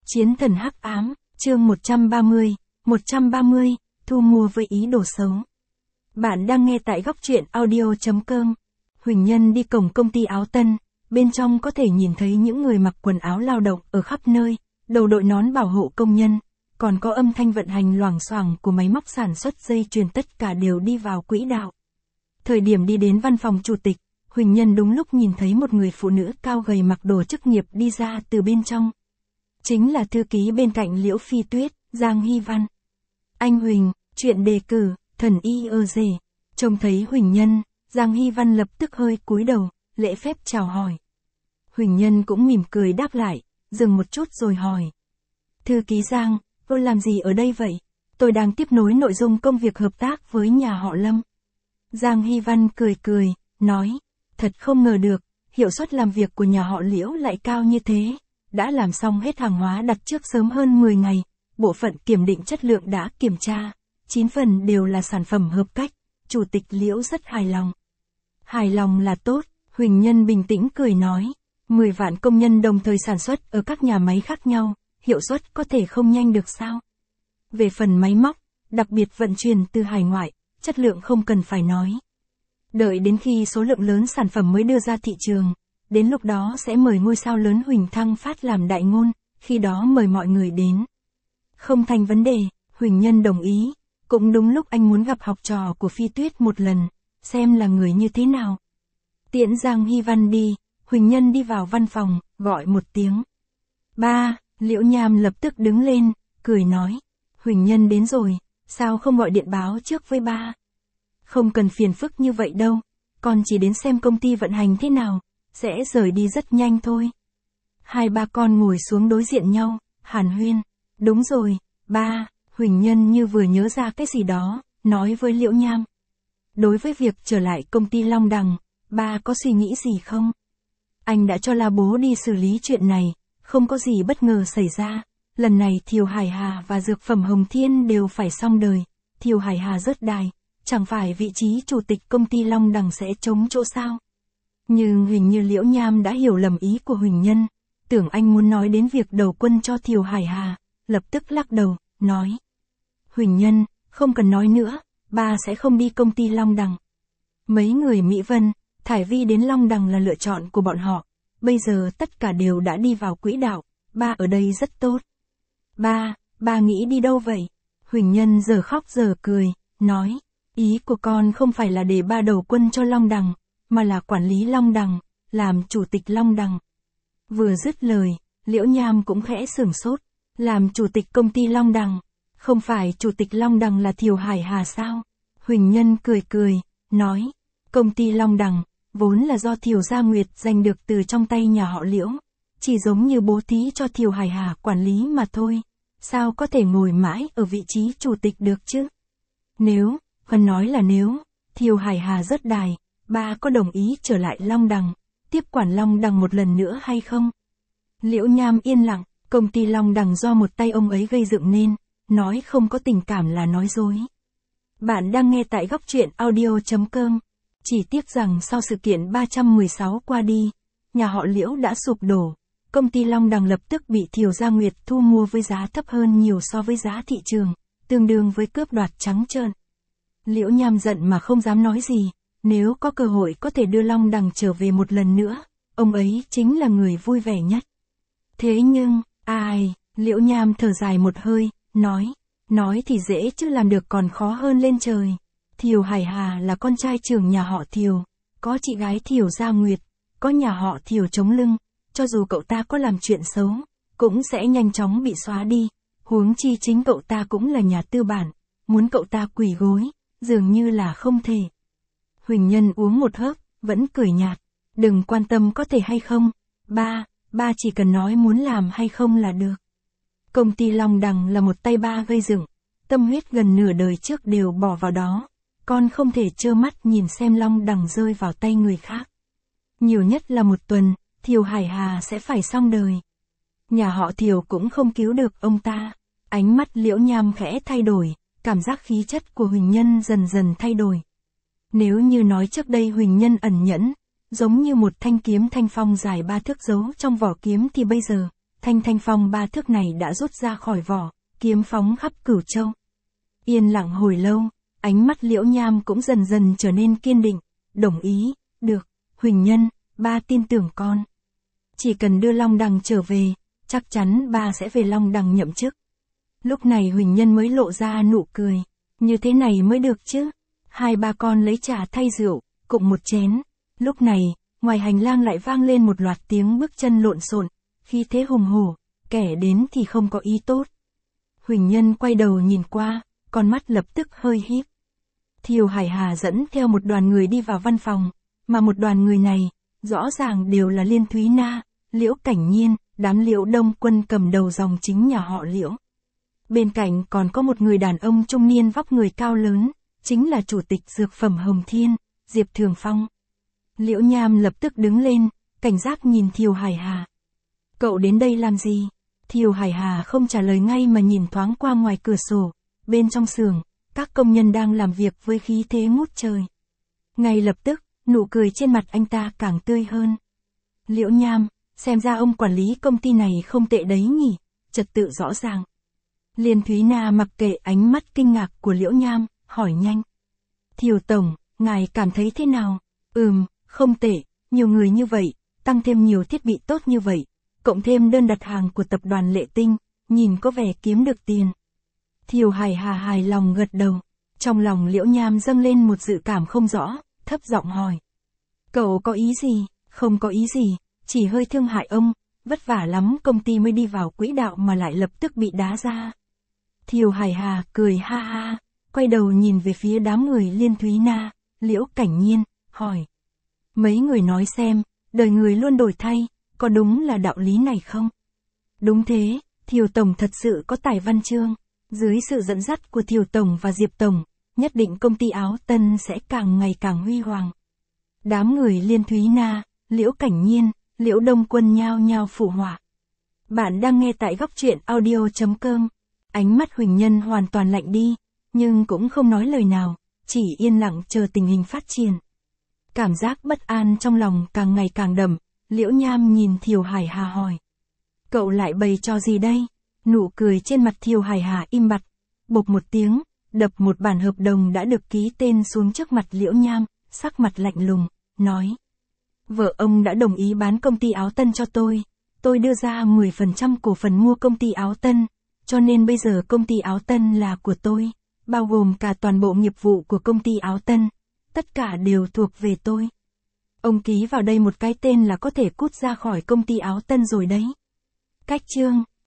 Chiến thần hắc ám, chương 130, thu mua với ý đồ xấu. Bạn đang nghe tại góc truyện audio.com. Huỳnh Nhân đi cổng công ty áo Tân, bên trong có thể nhìn thấy những người mặc quần áo lao động ở khắp nơi, đầu đội nón bảo hộ công nhân, còn có âm thanh vận hành loảng xoảng của máy móc sản xuất dây chuyền, tất cả đều đi vào quỹ đạo. Thời điểm đi đến văn phòng chủ tịch, Huỳnh Nhân đúng lúc nhìn thấy một người phụ nữ cao gầy mặc đồ chức nghiệp đi ra từ bên trong. Chính là thư ký bên cạnh Liễu Phi Tuyết, Giang Hy Văn. Anh Huỳnh, chuyện đề cử, thần y ơ dề. Trông thấy Huỳnh Nhân, Giang Hy Văn lập tức hơi cúi đầu, lễ phép chào hỏi. Huỳnh Nhân cũng mỉm cười đáp lại, dừng một chút rồi hỏi. Thư ký Giang, tôi làm gì ở đây vậy? Tôi đang tiếp nối nội dung công việc hợp tác với nhà họ Lâm. Giang Hy Văn cười, nói, thật không ngờ được, hiệu suất làm việc của nhà họ Liễu lại cao như thế. Đã làm xong hết hàng hóa đặt trước sớm hơn 10 ngày, bộ phận kiểm định chất lượng đã kiểm tra, 9 phần đều là sản phẩm hợp cách, chủ tịch Liễu rất hài lòng. Hài lòng là tốt, Huỳnh Nhân bình tĩnh cười nói, 10 vạn công nhân đồng thời sản xuất ở các nhà máy khác nhau, hiệu suất có thể không nhanh được sao? Về phần máy móc, đặc biệt vận chuyển từ hải ngoại, chất lượng không cần phải nói. Đợi đến khi số lượng lớn sản phẩm mới đưa ra thị trường, đến lúc đó sẽ mời ngôi sao lớn Huỳnh Thăng Phát làm đại ngôn, khi đó mời mọi người đến. Không thành vấn đề, Huỳnh Nhân đồng ý, cũng đúng lúc anh muốn gặp học trò của Phi Tuyết một lần, xem là người như thế nào. Tiễn Giang Hy Văn đi, Huỳnh Nhân đi vào văn phòng, gọi một tiếng. Ba, Liễu Nham lập tức đứng lên, cười nói, Huỳnh Nhân đến rồi, sao không gọi điện báo trước với ba? Không cần phiền phức như vậy đâu, con chỉ đến xem công ty vận hành thế nào, sẽ rời đi rất nhanh thôi. Hai ba con ngồi xuống đối diện nhau, hàn huyên. Đúng rồi, ba, Huỳnh Nhân như vừa nhớ ra cái gì đó, nói với Liễu Nham. Đối với việc trở lại công ty Long Đằng, ba có suy nghĩ gì không? Anh đã cho La Bố đi xử lý chuyện này, không có gì bất ngờ xảy ra. Lần này Thiều Hải Hà và dược phẩm Hồng Thiên đều phải xong đời. Thiều Hải Hà rớt đài, chẳng phải vị trí chủ tịch công ty Long Đằng sẽ trống chỗ sao? Nhưng hình như Liễu Nham đã hiểu lầm ý của Huỳnh Nhân, tưởng anh muốn nói đến việc đầu quân cho Thiều Hải Hà, lập tức lắc đầu, nói. Huỳnh Nhân, không cần nói nữa, ba sẽ không đi công ty Long Đằng. Mấy người Mỹ Vân, Thải Vi đến Long Đằng là lựa chọn của bọn họ, bây giờ tất cả đều đã đi vào quỹ đạo, ba ở đây rất tốt. Ba nghĩ đi đâu vậy? Huỳnh Nhân giờ khóc giờ cười, nói, ý của con không phải là để ba đầu quân cho Long Đằng, mà là quản lý Long Đằng, làm chủ tịch Long Đằng. Vừa dứt lời, Liễu Nham cũng khẽ sửng sốt, làm chủ tịch công ty Long Đằng, không phải chủ tịch Long Đằng là Thiều Hải Hà sao? Huỳnh Nhân cười, nói, công ty Long Đằng, vốn là do Thiều Gia Nguyệt giành được từ trong tay nhà họ Liễu, chỉ giống như bố thí cho Thiều Hải Hà quản lý mà thôi, sao có thể ngồi mãi ở vị trí chủ tịch được chứ? Nếu, còn nói là nếu, Thiều Hải Hà rớt đài, ba có đồng ý trở lại Long Đằng, tiếp quản Long Đằng một lần nữa hay không? Liễu Nham yên lặng, công ty Long Đằng do một tay ông ấy gây dựng nên, nói không có tình cảm là nói dối. Bạn đang nghe tại góc truyện audio.com. Chỉ tiếc rằng sau sự kiện 316 qua đi, nhà họ Liễu đã sụp đổ, công ty Long Đằng lập tức bị Thiều Gia Nguyệt thu mua với giá thấp hơn nhiều so với giá thị trường, tương đương với cướp đoạt trắng trợn. Liễu Nham giận mà không dám nói gì. Nếu có cơ hội có thể đưa Long Đằng trở về một lần nữa, ông ấy chính là người vui vẻ nhất. Thế nhưng, Liễu Nham thở dài một hơi, nói thì dễ chứ làm được còn khó hơn lên trời. Thiều Hải Hà là con trai trưởng nhà họ Thiều, có chị gái Thiều Gia Nguyệt, có nhà họ Thiều chống lưng, cho dù cậu ta có làm chuyện xấu, cũng sẽ nhanh chóng bị xóa đi, huống chi chính cậu ta cũng là nhà tư bản, muốn cậu ta quỳ gối, dường như là không thể. Huỳnh Nhân uống một hớp, vẫn cười nhạt. Đừng quan tâm có thể hay không. Ba chỉ cần nói muốn làm hay không là được. Công ty Long Đằng là một tay ba gây dựng. Tâm huyết gần nửa đời trước đều bỏ vào đó. Con không thể trơ mắt nhìn xem Long Đằng rơi vào tay người khác. Nhiều nhất là một tuần, Thiều Hải Hà sẽ phải xong đời. Nhà họ Thiều cũng không cứu được ông ta. Ánh mắt Liễu Nham khẽ thay đổi. Cảm giác khí chất của Huỳnh Nhân dần dần thay đổi. Nếu như nói trước đây Huỳnh Nhân ẩn nhẫn, giống như một thanh kiếm thanh phong dài 3 thước giấu trong vỏ kiếm thì bây giờ, thanh phong 3 thước này đã rút ra khỏi vỏ, kiếm phóng khắp Cửu Châu. Yên lặng hồi lâu, ánh mắt Liễu Nham cũng dần dần trở nên kiên định, đồng ý, được, Huỳnh Nhân, ba tin tưởng con. Chỉ cần đưa Long Đằng trở về, chắc chắn ba sẽ về Long Đằng nhậm chức. Lúc này Huỳnh Nhân mới lộ ra nụ cười, như thế này mới được chứ. Hai ba con lấy trà thay rượu, cụng một chén. Lúc này, ngoài hành lang lại vang lên một loạt tiếng bước chân lộn xộn, khi thế hùng hổ, kẻ đến thì không có ý tốt. Huỳnh Nhân quay đầu nhìn qua, con mắt lập tức hơi híp. Thiều Hải Hà dẫn theo một đoàn người đi vào văn phòng, mà một đoàn người này, rõ ràng đều là Liên Thúy Na, Liễu Cảnh Nhiên, đám Liễu Đông Quân cầm đầu dòng chính nhà họ Liễu. Bên cạnh còn có một người đàn ông trung niên vóc người cao lớn, chính là chủ tịch dược phẩm Hồng Thiên, Diệp Thường Phong. Liễu Nham lập tức đứng lên, cảnh giác nhìn Thiều Hải Hà. Cậu đến đây làm gì? Thiều Hải Hà không trả lời ngay mà nhìn thoáng qua ngoài cửa sổ, bên trong xưởng, các công nhân đang làm việc với khí thế ngút trời. Ngay lập tức, nụ cười trên mặt anh ta càng tươi hơn. Liễu Nham, xem ra ông quản lý công ty này không tệ đấy nhỉ, trật tự rõ ràng. Liên Thúy Na mặc kệ ánh mắt kinh ngạc của Liễu Nham, hỏi nhanh. Thiều Tổng, ngài cảm thấy thế nào? Không tệ, nhiều người như vậy, tăng thêm nhiều thiết bị tốt như vậy, cộng thêm đơn đặt hàng của tập đoàn Lệ Tinh, nhìn có vẻ kiếm được tiền. Thiều Hải Hà hài lòng gật đầu, trong lòng Liễu Nham dâng lên một dự cảm không rõ, thấp giọng hỏi. Cậu có ý gì? Không có ý gì, chỉ hơi thương hại ông, vất vả lắm công ty mới đi vào quỹ đạo mà lại lập tức bị đá ra. Thiều Hải Hà cười ha ha, quay đầu nhìn về phía đám người Liên Thúy Na, Liễu Cảnh Nhiên, hỏi. Mấy người nói xem, đời người luôn đổi thay, có đúng là đạo lý này không? Đúng thế, Thiều Tổng thật sự có tài văn chương, dưới sự dẫn dắt của Thiều Tổng và Diệp Tổng, nhất định công ty Áo Tân sẽ càng ngày càng huy hoàng. Đám người Liên Thúy Na, Liễu Cảnh Nhiên, Liễu Đông Quân nhao nhao phụ họa. Bạn đang nghe tại góc truyện audio.com. Ánh mắt Huỳnh Nhân hoàn toàn lạnh đi, nhưng cũng không nói lời nào, chỉ yên lặng chờ tình hình phát triển. Cảm giác bất an trong lòng càng ngày càng đậm, Liễu Nham nhìn Thiều Hải Hà hỏi. Cậu lại bày trò gì đây? Nụ cười trên mặt Thiều Hải Hà im bặt, bộp một tiếng, đập một bản hợp đồng đã được ký tên xuống trước mặt Liễu Nham, sắc mặt lạnh lùng, nói. Vợ ông đã đồng ý bán công ty Áo Tân cho tôi đưa ra 10% cổ phần mua công ty Áo Tân, cho nên bây giờ công ty Áo Tân là của tôi, bao gồm cả toàn bộ nghiệp vụ của công ty Áo Tân, tất cả đều thuộc về tôi. Ông ký vào đây một cái tên là có thể cút ra khỏi công ty Áo Tân rồi đấy. Cách chương